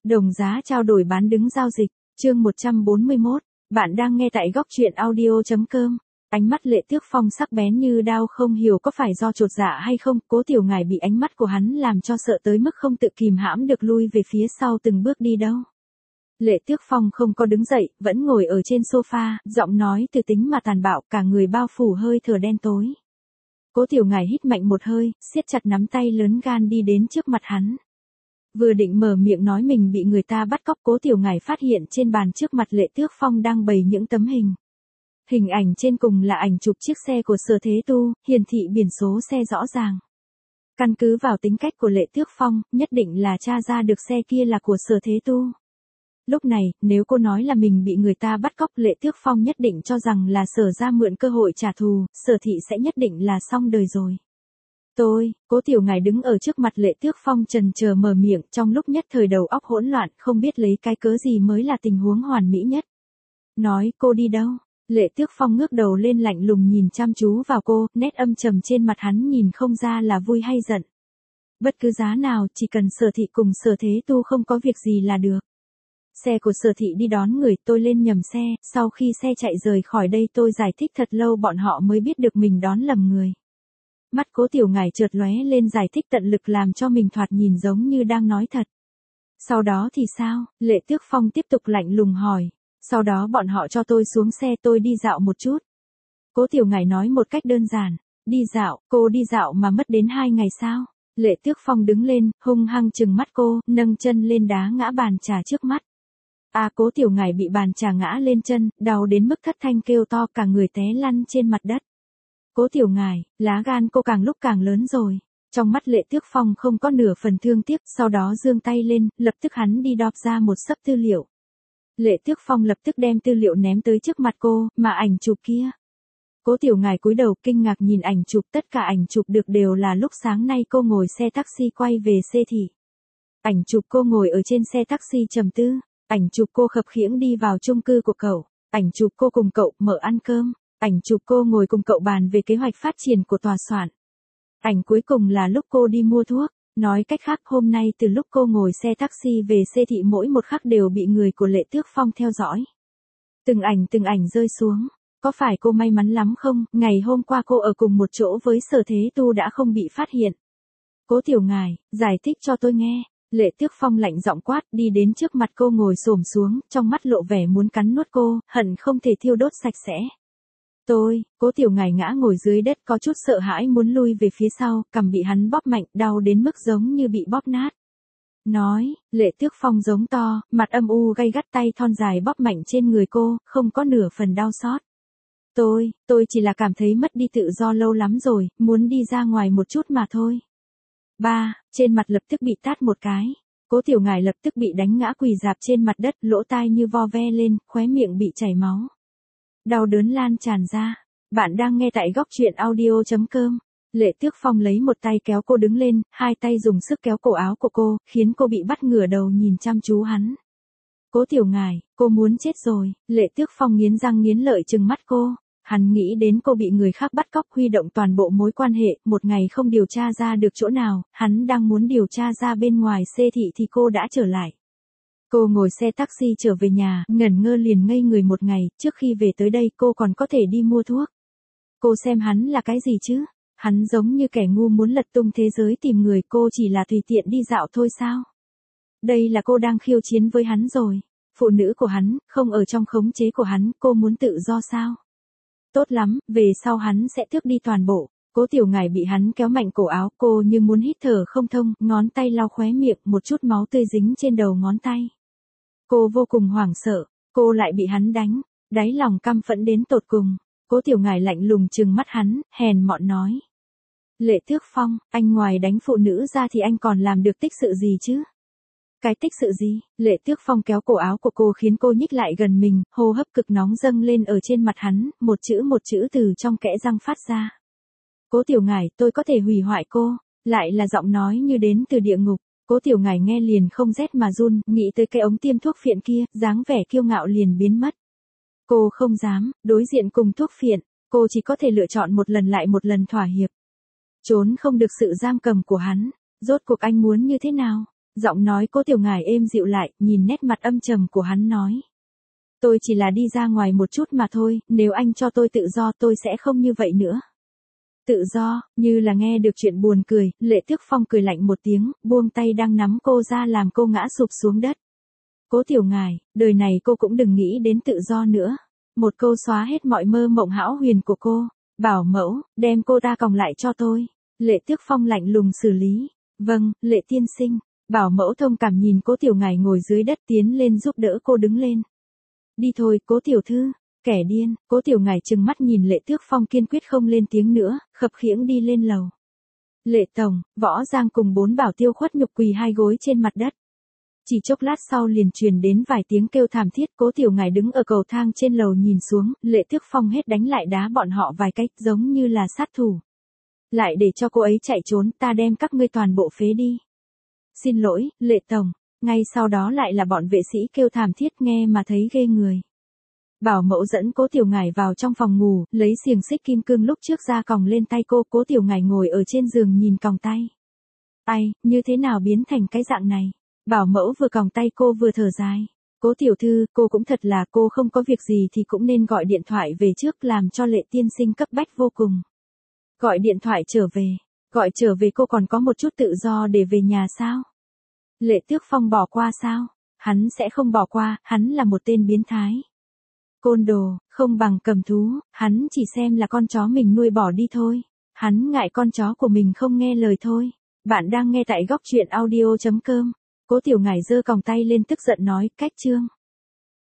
Đồng giá trao đổi bán đứng giao dịch, chương 141, bạn đang nghe tại góc truyện audio.com. Ánh mắt Lệ Tước Phong sắc bén như đao, không hiểu có phải do chột dạ hay không, Cố Tiểu Ngải bị ánh mắt của hắn làm cho sợ tới mức không tự kìm hãm được lui về phía sau từng bước đi đâu. Lệ Tước Phong không có đứng dậy, vẫn ngồi ở trên sofa, giọng nói từ tính mà tàn bạo, cả người bao phủ hơi thở đen tối. Cố Tiểu Ngải hít mạnh một hơi, siết chặt nắm tay lớn gan đi đến trước mặt hắn. Vừa định mở miệng nói mình bị người ta bắt cóc, Cố Tiểu Ngải phát hiện trên bàn trước mặt Lệ Tước Phong đang bày những tấm hình. Hình ảnh trên cùng là ảnh chụp chiếc xe của Sở Thế Tu, hiển thị biển số xe rõ ràng. Căn cứ vào tính cách của Lệ Tước Phong, nhất định là tra ra được xe kia là của Sở Thế Tu. Lúc này, nếu cô nói là mình bị người ta bắt cóc, Lệ Tước Phong nhất định cho rằng là Sở ra mượn cơ hội trả thù, Sở thị sẽ nhất định là xong đời rồi. Cố Tiểu Ngải đứng ở trước mặt Lệ Tước Phong chần chờ mở miệng, trong lúc nhất thời đầu óc hỗn loạn, không biết lấy cái cớ gì mới là tình huống hoàn mỹ nhất. Nói, cô đi đâu? Lệ Tước Phong ngước đầu lên lạnh lùng nhìn chăm chú vào cô, nét âm trầm trên mặt hắn nhìn không ra là vui hay giận. Bất cứ giá nào, chỉ cần Sở thị cùng Sở Thế Tu không có việc gì là được. Xe của Sở thị đi đón người, tôi lên nhầm xe, sau khi xe chạy rời khỏi đây tôi giải thích thật lâu bọn họ mới biết được mình đón lầm người. Mắt Cố Tiểu Ngải chợt lóe lên giải thích tận lực làm cho mình thoạt nhìn giống như đang nói thật. Sau đó thì sao? Lệ Tước Phong tiếp tục lạnh lùng hỏi. Sau đó bọn họ cho tôi xuống xe, tôi đi dạo một chút. Cố Tiểu Ngải nói một cách đơn giản. Đi dạo, cô đi dạo mà mất đến 2 ngày sao? Lệ Tước Phong đứng lên, hung hăng trừng mắt cô, nâng chân lên đá ngã bàn trà trước mắt. Cố Tiểu Ngải bị bàn trà ngã lên chân, đau đến mức thất thanh kêu to, cả người té lăn trên mặt đất. Cố Tiểu Ngải, lá gan cô càng lúc càng lớn rồi. Trong mắt Lệ Tước Phong không có nửa phần thương tiếc, sau đó giương tay lên, lập tức hắn đi đọc ra một xấp tư liệu. Lệ Tước Phong lập tức đem tư liệu ném tới trước mặt cô, mà ảnh chụp kia. Cố Tiểu Ngải cúi đầu kinh ngạc nhìn ảnh chụp, tất cả ảnh chụp được đều là lúc sáng nay cô ngồi xe taxi quay về Xê Thị. Ảnh chụp cô ngồi ở trên xe taxi trầm tư, ảnh chụp cô khập khiễng đi vào chung cư của cậu, ảnh chụp cô cùng cậu mở ăn cơm, ảnh chụp cô ngồi cùng cậu bàn về kế hoạch phát triển của tòa soạn. Ảnh cuối cùng là lúc cô đi mua thuốc. Nói cách khác, hôm nay từ lúc cô ngồi xe taxi về Xê Thị mỗi một khắc đều bị người của Lệ Tước Phong theo dõi. Từng ảnh rơi xuống. Có phải cô may mắn lắm không? Ngày hôm qua cô ở cùng một chỗ với Sở Thế Tu đã không bị phát hiện. Cố Tiểu Ngải, giải thích cho tôi nghe. Lệ Tước Phong lạnh giọng quát, đi đến trước mặt cô ngồi xổm xuống, trong mắt lộ vẻ muốn cắn nuốt cô, hận không thể thiêu đốt sạch sẽ. Cố Tiểu Ngải ngã ngồi dưới đất có chút sợ hãi muốn lui về phía sau, cằm bị hắn bóp mạnh, đau đến mức giống như bị bóp nát. Nói, Lệ Tước Phong giống to, mặt âm u gay gắt, tay thon dài bóp mạnh trên người cô, không có nửa phần đau xót. Tôi chỉ là cảm thấy mất đi tự do lâu lắm rồi, muốn đi ra ngoài một chút mà thôi. Trên mặt lập tức bị tát một cái. Cố Tiểu Ngải lập tức bị đánh ngã quỳ rạp trên mặt đất, lỗ tai như vo ve lên, khóe miệng bị chảy máu. Đau đớn lan tràn ra. Bạn đang nghe tại góc truyện audio.com. Lệ Tước Phong lấy một tay kéo cô đứng lên, hai tay dùng sức kéo cổ áo của cô, khiến cô bị bắt ngửa đầu nhìn chăm chú hắn. Cố Tiểu Ngải, cô muốn chết rồi. Lệ Tước Phong nghiến răng nghiến lợi trừng mắt cô. Hắn nghĩ đến cô bị người khác bắt cóc, huy động toàn bộ mối quan hệ, một ngày không điều tra ra được chỗ nào, hắn đang muốn điều tra ra bên ngoài Xê Thị thì cô đã trở lại. Cô ngồi xe taxi trở về nhà, ngẩn ngơ liền ngây người một ngày, trước khi về tới đây cô còn có thể đi mua thuốc. Cô xem hắn là cái gì chứ? Hắn giống như kẻ ngu muốn lật tung thế giới tìm người, cô chỉ là tùy tiện đi dạo thôi sao? Đây là cô đang khiêu chiến với hắn rồi. Phụ nữ của hắn, không ở trong khống chế của hắn, cô muốn tự do sao? Tốt lắm, về sau hắn sẽ tước đi toàn bộ. Cố Tiểu Ngải bị hắn kéo mạnh cổ áo, cô như muốn hít thở không thông, ngón tay lau khóe miệng, một chút máu tươi dính trên đầu ngón tay. Cô vô cùng hoảng sợ, cô lại bị hắn đánh, đáy lòng căm phẫn đến tột cùng. Cố Tiểu Ngải lạnh lùng trừng mắt hắn, hèn mọn nói. Lệ Tước Phong, anh ngoài đánh phụ nữ ra thì anh còn làm được tích sự gì chứ? Cái tích sự gì? Lệ Tước Phong kéo cổ áo của cô khiến cô nhích lại gần mình, hô hấp cực nóng dâng lên ở trên mặt hắn, một chữ từ trong kẽ răng phát ra. Cố Tiểu Ngải, tôi có thể hủy hoại cô, lại là giọng nói như đến từ địa ngục. Cố Tiểu Ngải nghe liền không rét mà run, nghĩ tới cái ống tiêm thuốc phiện kia, dáng vẻ kiêu ngạo liền biến mất. Cô không dám đối diện cùng thuốc phiện, cô chỉ có thể lựa chọn một lần lại một lần thỏa hiệp. Trốn không được sự giam cầm của hắn, rốt cuộc anh muốn như thế nào? Giọng nói Cố Tiểu Ngải êm dịu lại, nhìn nét mặt âm trầm của hắn nói. Tôi chỉ là đi ra ngoài một chút mà thôi, nếu anh cho tôi tự do tôi sẽ không như vậy nữa. Tự do, như là nghe được chuyện buồn cười, Lệ Tước Phong cười lạnh một tiếng, buông tay đang nắm cô ra làm cô ngã sụp xuống đất. Cố Tiểu Ngải, đời này cô cũng đừng nghĩ đến tự do nữa. Một câu xóa hết mọi mơ mộng hão huyền của cô. Bảo mẫu, đem cô ta còng lại cho tôi. Lệ Tước Phong lạnh lùng xử lý. Vâng, Lệ tiên sinh. Bảo mẫu thông cảm nhìn Cố Tiểu Ngải ngồi dưới đất tiến lên giúp đỡ cô đứng lên. Đi thôi, Cố tiểu thư. Kẻ điên, Cố Tiểu Ngải trừng mắt nhìn Lệ Tước Phong kiên quyết không lên tiếng nữa, khập khiễng đi lên lầu. Lệ tổng, Võ Giang cùng 4 bảo tiêu khuất nhục quỳ 2 gối trên mặt đất. Chỉ chốc lát sau liền truyền đến vài tiếng kêu thảm thiết. Cố Tiểu Ngải đứng ở cầu thang trên lầu nhìn xuống, Lệ Tước Phong hết đánh lại đá bọn họ vài cách giống như là sát thủ. Lại để cho cô ấy chạy trốn, ta đem các ngươi toàn bộ phế đi. Xin lỗi, Lệ tổng. Ngay sau đó lại là bọn vệ sĩ kêu thảm thiết nghe mà thấy ghê người. Bảo mẫu dẫn Cố Tiểu Ngải vào trong phòng ngủ, lấy xiềng xích kim cương lúc trước ra còng lên tay cô. Cố Tiểu Ngải ngồi ở trên giường nhìn còng tay. Ai, như thế nào biến thành cái dạng này? Bảo mẫu vừa còng tay cô vừa thở dài. Cố tiểu thư, cô cũng thật là, cô không có việc gì thì cũng nên gọi điện thoại về trước làm cho Lệ tiên sinh cấp bách vô cùng. Gọi điện thoại trở về. Gọi trở về cô còn có một chút tự do để về nhà sao? Lệ Tước Phong bỏ qua sao? Hắn sẽ không bỏ qua, hắn là một tên biến thái. Côn đồ, không bằng cầm thú, hắn chỉ xem là con chó mình nuôi bỏ đi thôi. Hắn ngại con chó của mình không nghe lời thôi. Bạn đang nghe tại góc truyện audio.com. Cố Tiểu Ngải giơ còng tay lên tức giận nói, cách chương.